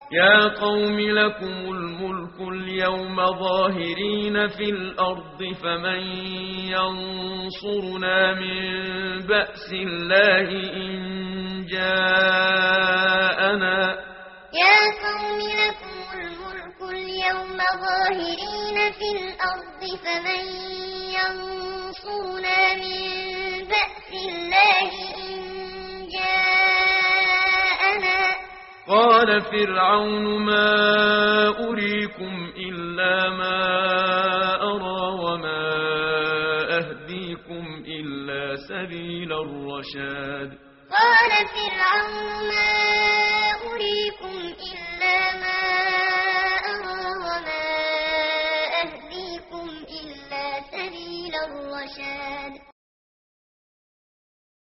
يا قوم لكم الملك اليوم ظاهرين في الأرض فمن ينصرنا من بأس الله إن جاءنا يا قوم لكم الملك اليوم ظاهرين في الأرض فمن ينصرنا من بأس الله إن جاءنا قال فرعون ما أريكم إلا ما أرى وما أهديكم إلا سبيل الرشاد قال فرعون ما